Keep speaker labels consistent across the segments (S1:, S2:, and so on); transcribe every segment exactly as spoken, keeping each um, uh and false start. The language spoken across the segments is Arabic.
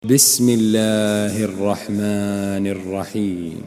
S1: بسم الله الرحمن الرحيم.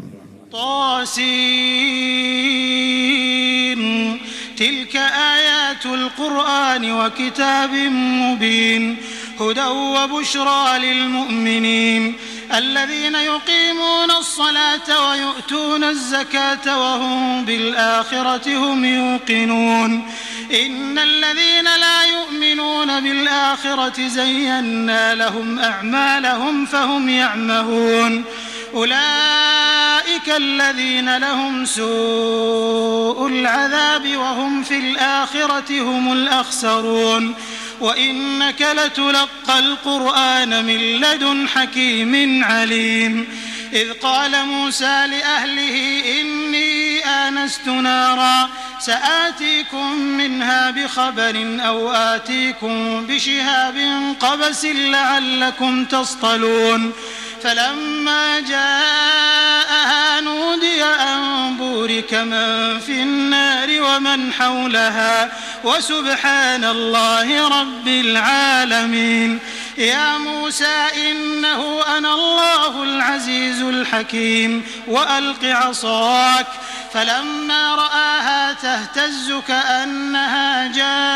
S2: طاسين. تلك آيات القرآن وكتاب مبين هدى وبشرى للمؤمنين الذين يقيمون الصلاة ويؤتون الزكاة وهم بالآخرة هم يوقنون إن الذين لا يؤمنون بالآخرة زينا لهم أعمالهم فهم يعمهون أولئك الذين لهم سوء العذاب وهم في الآخرة هم الأخسرون وإنك لتلقى القرآن من لدن حكيم عليم إذ قال موسى لأهله إني آنست نارا سآتيكم منها بخبر أو آتيكم بشهاب قبس لعلكم تصطلون فلما جاءها نودي أن بورك من في النار ومن حولها وسبحان الله رب العالمين يا موسى إنه أنا الله العزيز الحكيم وألق عصاك فلما رآها تهتز كأنها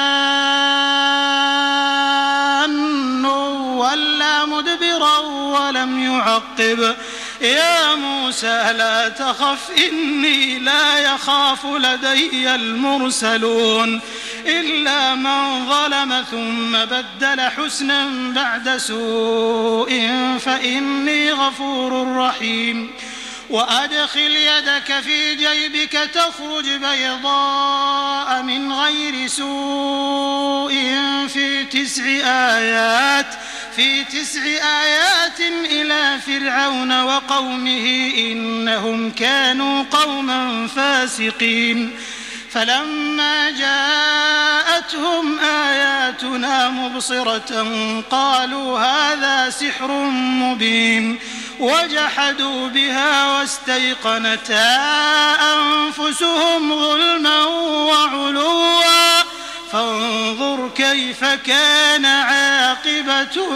S2: جان ولى مدبرا ولم يعقب يا موسى لا تخف إني لا يخاف لدي المرسلون إلا من ظلم ثم بدل حسنا بعد سوء فإني غفور رحيم وأدخل يدك في جيبك تخرج بيضاء من غير سوء في تسع آيات في تسع آيات إلى فرعون وقومه إنهم كانوا قوما فاسقين فلما جاءتهم آياتنا مبصرة قالوا هذا سحر مبين وجحدوا بها واستيقنتها أنفسهم ظلما وعلوا فانظر كيف كان عاقبة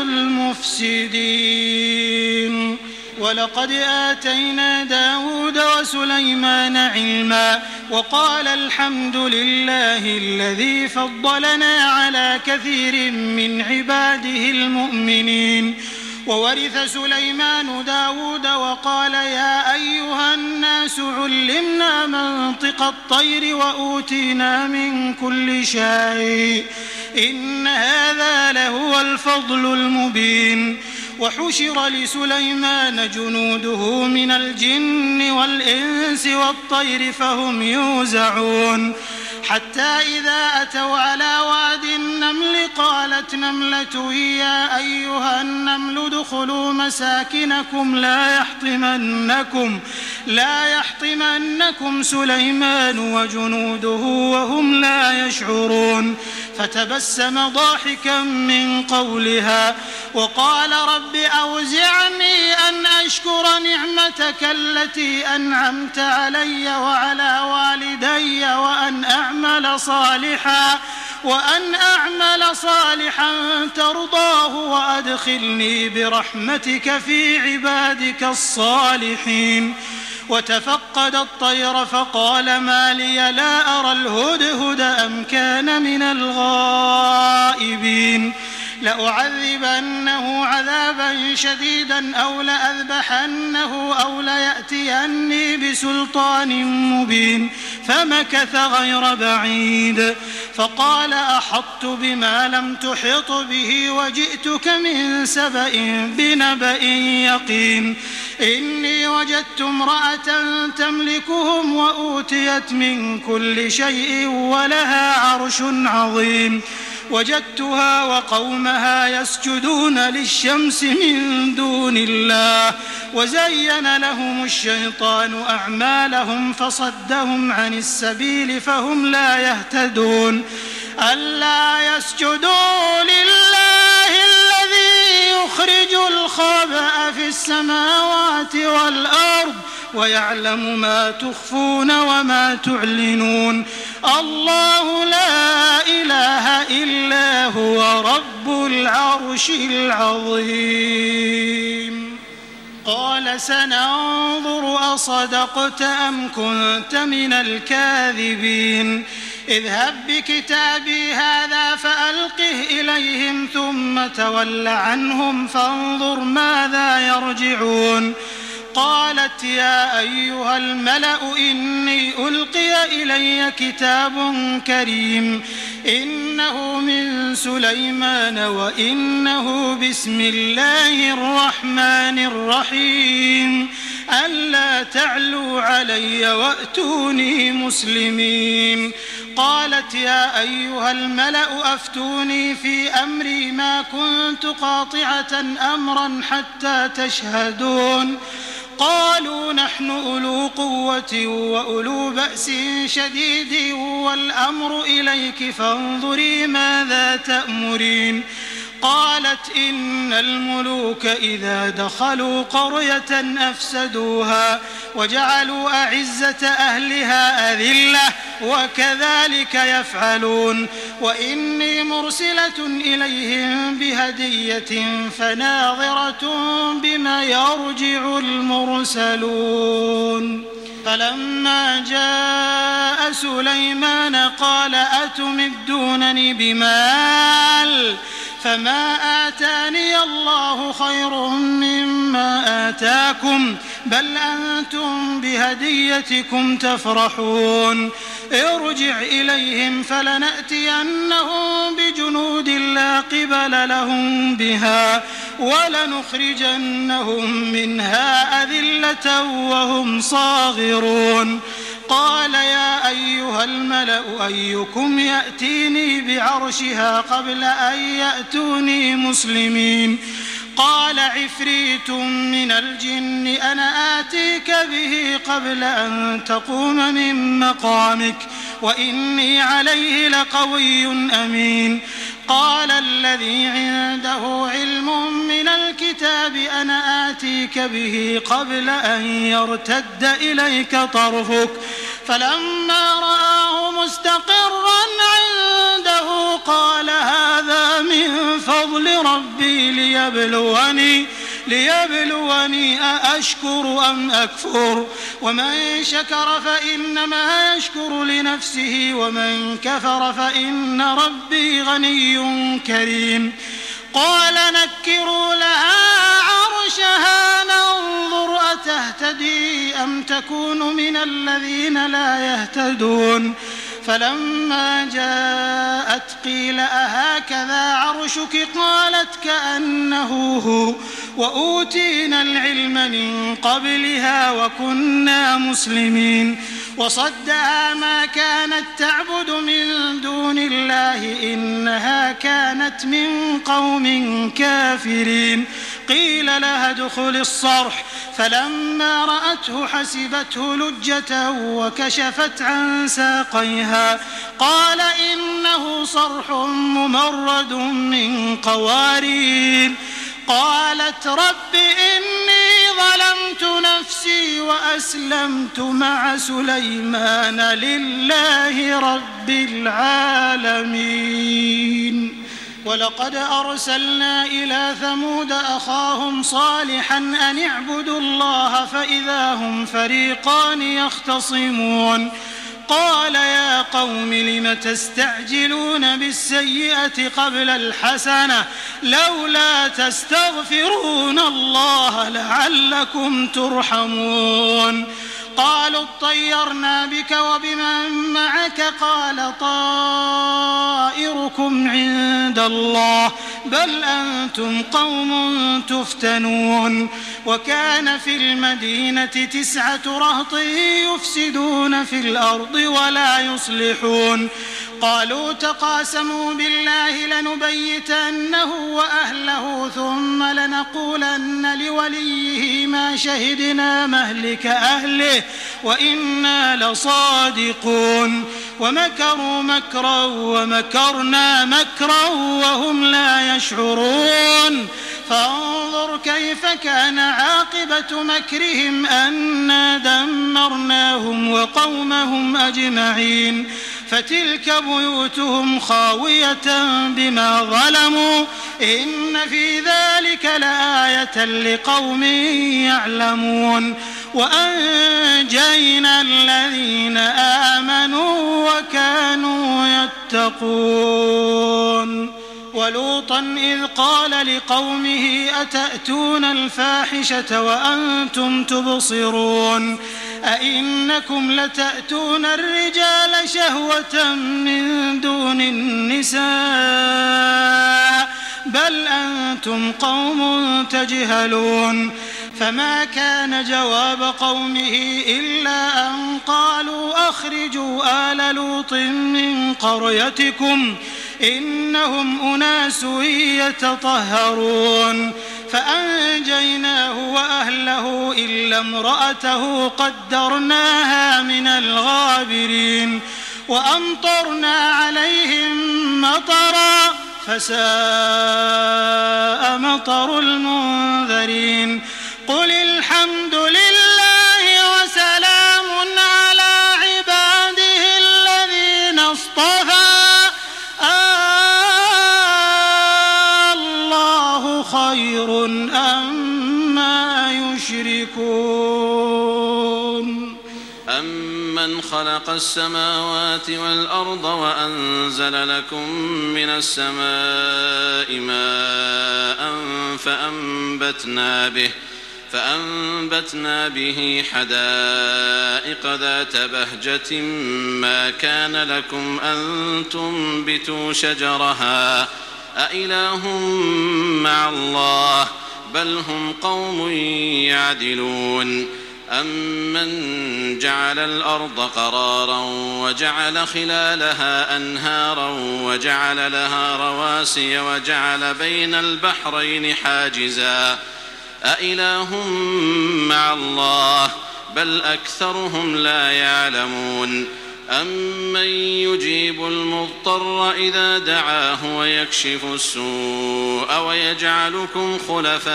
S2: المفسدين ولقد آتينا داود وسليمان علما وقال الحمد لله الذي فضلنا على كثير من عباده المؤمنين وورث سليمان داود وقال يا أيها الناس علمنا منطق الطير وأوتينا من كل شيء إن هذا لهو الفضل المبين وحشر لسليمان جنوده من الجن والإنس والطير فهم يوزعون حتى إذا أتوا على واد النمل قالت نملة يا أيها النمل ادخلوا مساكنكم لا يحطمنكم لا يحطمنكم سليمان وجنوده وهم لا يشعرون فتبسم ضاحكا من قولها وقال رب أوزعني أن أشكر نعمتك التي أنعمت علي وعلى والدي وأن أعمل صالحا وأن أعمل صالحا ترضاه وأدخلني برحمتك في عبادك الصالحين وتفقد الطير فقال ما لي لا أرى الهدهد أم كان من الغائبين لأعذبنه عذابا شديدا أو لأذبحنه أو ليأتيني بسلطان مبين فمكث غير بعيد فقال أحطت بما لم تحط به وجئتك من سبأ بنبأ يقين إني وجدت امرأة تملكهم وأوتيت من كل شيء ولها عرش عظيم وجدتها وقومها يسجدون للشمس من دون الله وزين لهم الشيطان أعمالهم فصدهم عن السبيل فهم لا يهتدون ألا يسجدوا لله الذي يخرج الخبأ في السماوات والأرض ويعلم ما تخفون وما تعلنون الله لا إله إلا هو رب العرش العظيم. قال سننظر أصدقت أم كنت من الكاذبين اذهب بكتابي هذا فألقه إليهم ثم تول عنهم فانظر ماذا يرجعون. قالت يا أيها الملأ إني ألقي إلي كتاب كريم إنه من سليمان وإنه بسم الله الرحمن الرحيم ألا تعلوا علي وأتوني مسلمين. قالت يا أيها الملأ أفتوني في أمري ما كنت قاطعة أمرا حتى تشهدون. قالوا نحن أولو قوة وأولو بأس شديد والأمر إليك فانظري ماذا تأمرين. قالت إن الملوك إذا دخلوا قرية أفسدوها وجعلوا أعزة أهلها أذلة وكذلك يفعلون. وإني مرسلة إليهم بهدية فناظرة بما يرجع المرسلون. فلما جاء سليمان قال أتمدونني بمال فما آتاني الله خير مما آتاكم بل أنتم بهديتكم تفرحون. ارجع إليهم فلنأتينهم بجنود لا قبل لهم بها ولنخرجنهم منها أذلة وهم صاغرون. قال يا أيها الملأ أيكم يأتيني بعرشها قبل أن يأتوني مسلمين. قال عفريت من الجن أنا آتيك به قبل أن تقوم من مقامك وإني عليه لقوي أمين. قال الذي عنده علم من الكتاب أنا آتيك به قبل أن يرتد إليك طرفك فلما رآه مستقرا عنده قال هذا من فضل ربي ليبلوني ليبلوني أأشكر أم أكفر ومن شكر فإنما يشكر لنفسه ومن كفر فإن ربي غني كريم. قال نكروا لها عرشها ننظر أتهتدي أم تكون من الذين لا يهتدون. فلما جاءت قيل أهكذا عرشك قالت كأنه هو وأوتينا العلم من قبلها وكنا مسلمين. وصدها ما كانت تعبد من دون الله إنها كانت من قوم كافرين. قيل لها ادخل الصرح فلما رأته حسبته لجة وكشفت عن ساقيها قال إنه صرح ممرد من قوارير. قالت رب إني ظلمت نفسي وأسلمت مع سليمان لله رب العالمين. ولقد أرسلنا إلى ثمود أخاهم صالحا أن اعبدوا الله فإذا هم فريقان يختصمون. قال يا قوم لم تستعجلون بالسيئة قبل الحسنة لولا تستغفرون الله لعلكم ترحمون. قالوا اطيرنا بك وبمن معك قال طائركم عند الله بل أنتم قوم تفتنون. وكان في المدينة تسعة رهط يفسدون في الأرض ولا يصلحون. قالوا تقاسموا بالله لنبيتنه وأهله ثم لنقولن لوليه ما شهدنا مهلك أهله وإنا لصادقون. ومكروا مكرا ومكرنا مكرا وهم لا يشعرون. فانظر كيف كان عاقبة مكرهم أنا دمرناهم وقومهم أجمعين فتلك بيوتهم خاوية بما ظلموا إن في ذلك لآية لقوم يعلمون وأنجينا الذين آمنوا وكانوا يتقون ولوطا إذ قال لقومه أتأتون الفاحشة وأنتم تبصرون أئنكم لتأتون الرجال شهوة من دون النساء بل أنتم قوم تجهلون فما كان جواب قومه إلا أن قالوا أخرجوا آل لوط من قريتكم إنهم أناس يتطهرون فأنجيناه وأهله إلا امرأته قدرناها من الغابرين وأمطرنا عليهم مطرا فساء مطر المنذرين قل الحمد لله وسلام على عباده الذين اصطفى الله خير أما يشركون
S3: أمن خلق السماوات والأرض وأنزل لكم من السماء ماء فأنبتنا به فأنبتنا به حدائق ذات بهجة ما كان لكم أن تنبتوا شجرها أإله مع الله بل هم قوم يعدلون أمن جعل الأرض قرارا وجعل خلالها أنهارا وجعل لها رواسي وجعل بين البحرين حاجزا أإله مع الله بل أكثرهم لا يعلمون أمن يجيب المضطر إذا دعاه ويكشف السوء ويجعلكم خلفاء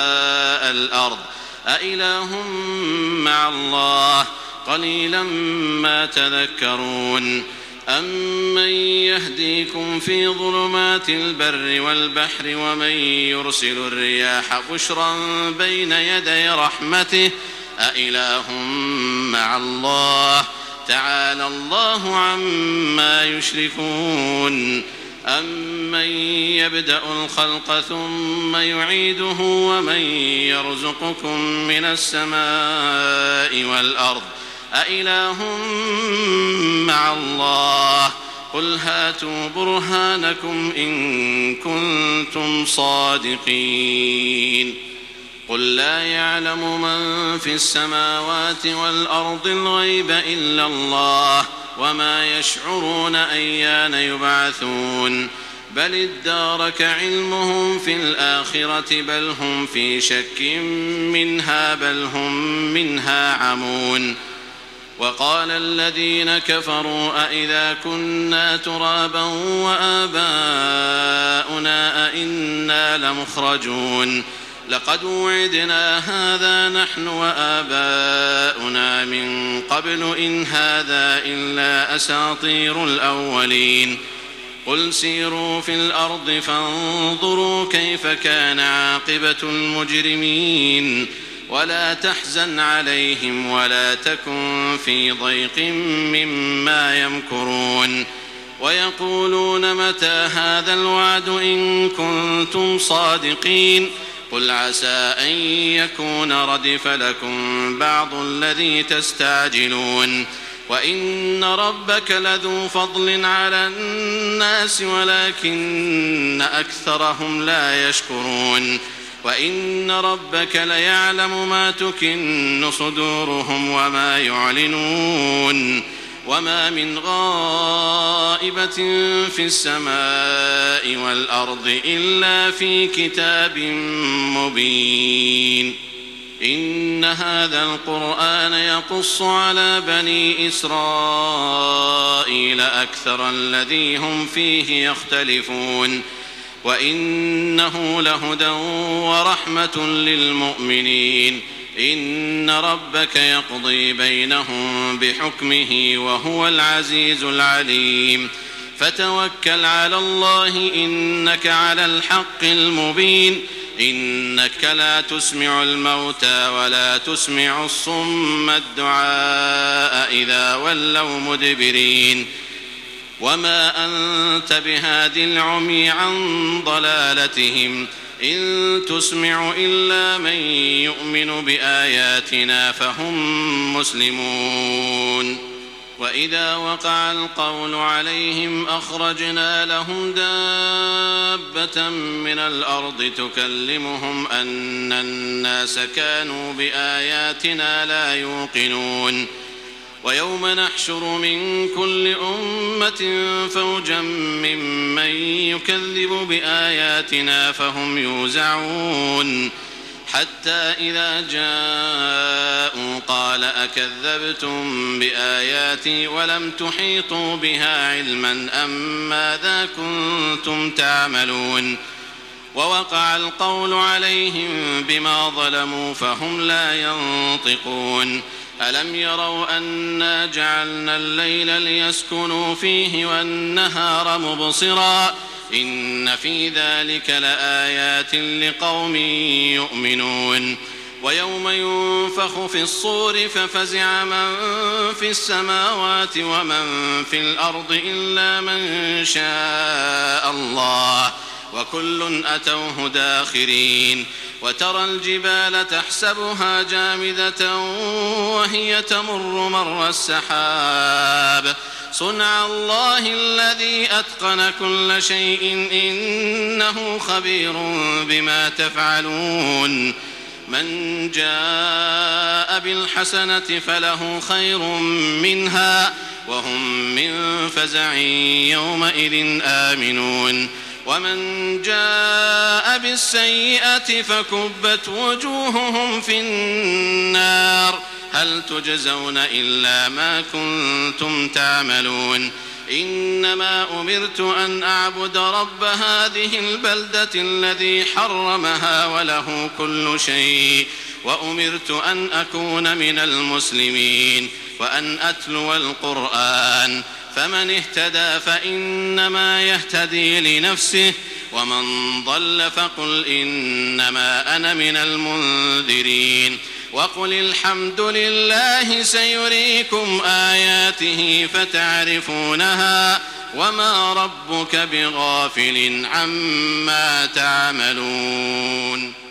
S3: الأرض أإله مع الله قليلا ما تذكرون أمن يهديكم في ظلمات البر والبحر ومن يرسل الرياح بشرا بين يدي رحمته أإله مع الله تعالى الله عما يشركون أمن يبدأ الخلق ثم يعيده ومن يرزقكم من السماء والأرض أإله مع الله قل هاتوا برهانكم إن كنتم صادقين قل لا يعلم من في السماوات والأرض الغيب إلا الله وما يشعرون أيان يبعثون بل ادارك علمهم في الآخرة بل هم في شك منها بل هم منها عمون وقال الذين كفروا أئذا كنا ترابا وآباؤنا أئنا لمخرجون لقد وعدنا هذا نحن وآباؤنا من قبل إن هذا إلا أساطير الأولين قل سيروا في الأرض فانظروا كيف كان عاقبة المجرمين ولا تحزن عليهم ولا تكن في ضيق مما يمكرون ويقولون متى هذا الوعد إن كنتم صادقين قل عسى أن يكون ردف لكم بعض الذي تستعجلون وإن ربك لذو فضل على الناس ولكن أكثرهم لا يشكرون وإن ربك ليعلم ما تكن صدورهم وما يعلنون وما من غائبة في السماء والأرض إلا في كتاب مبين إن هذا القرآن يقص على بني إسرائيل أكثر الذي هم فيه يختلفون وإنه لهدى ورحمة للمؤمنين. إن ربك يقضي بينهم بحكمه وهو العزيز العليم. فتوكل على الله إنك على الحق المبين. إنك لا تسمع الموتى ولا تسمع الصم الدعاء إذا ولوا مدبرين. وما أنت بهاد العمي عن ضلالتهم إن تسمع إلا من يؤمن بآياتنا فهم مسلمون. وإذا وقع القول عليهم أخرجنا لهم دابة من الأرض تكلمهم أن الناس كانوا بآياتنا لا يوقنون. ويوم نحشر من كل أمة فوجا ممن يكذب بآياتنا فهم يوزعون حتى إذا جاءوا قال أكذبتم بآياتي ولم تحيطوا بها علما أم ماذا كنتم تعملون. ووقع القول عليهم بما ظلموا فهم لا ينطقون. ألم يروا أنا جعلنا الليل ليسكنوا فيه والنهار مبصرا إن في ذلك لآيات لقوم يؤمنون. ويوم ينفخ في الصور ففزع من في السماوات ومن في الأرض إلا من شاء الله وكل أتوه داخرين. وترى الجبال تحسبها جامدة وهي تمر مر السحاب صنع الله الذي أتقن كل شيء إنه خبير بما تفعلون. من جاء بالحسنة فله خير منها وهم من فزع يومئذ آمنون. ومن جاء بالسيئة فكبت وجوههم في النار هل تجزون إلا ما كنتم تعملون. إنما أمرت أن أعبد رب هذه البلدة الذي حرمها وله كل شيء وأمرت أن أكون من المسلمين وأن أتلو القرآن فمن اهتدى فإنما يهتدي لنفسه ومن ضل فقل إنما أنا من المنذرين. وقل الحمد لله سيريكم آياته فتعرفونها وما ربك بغافل عما تعملون.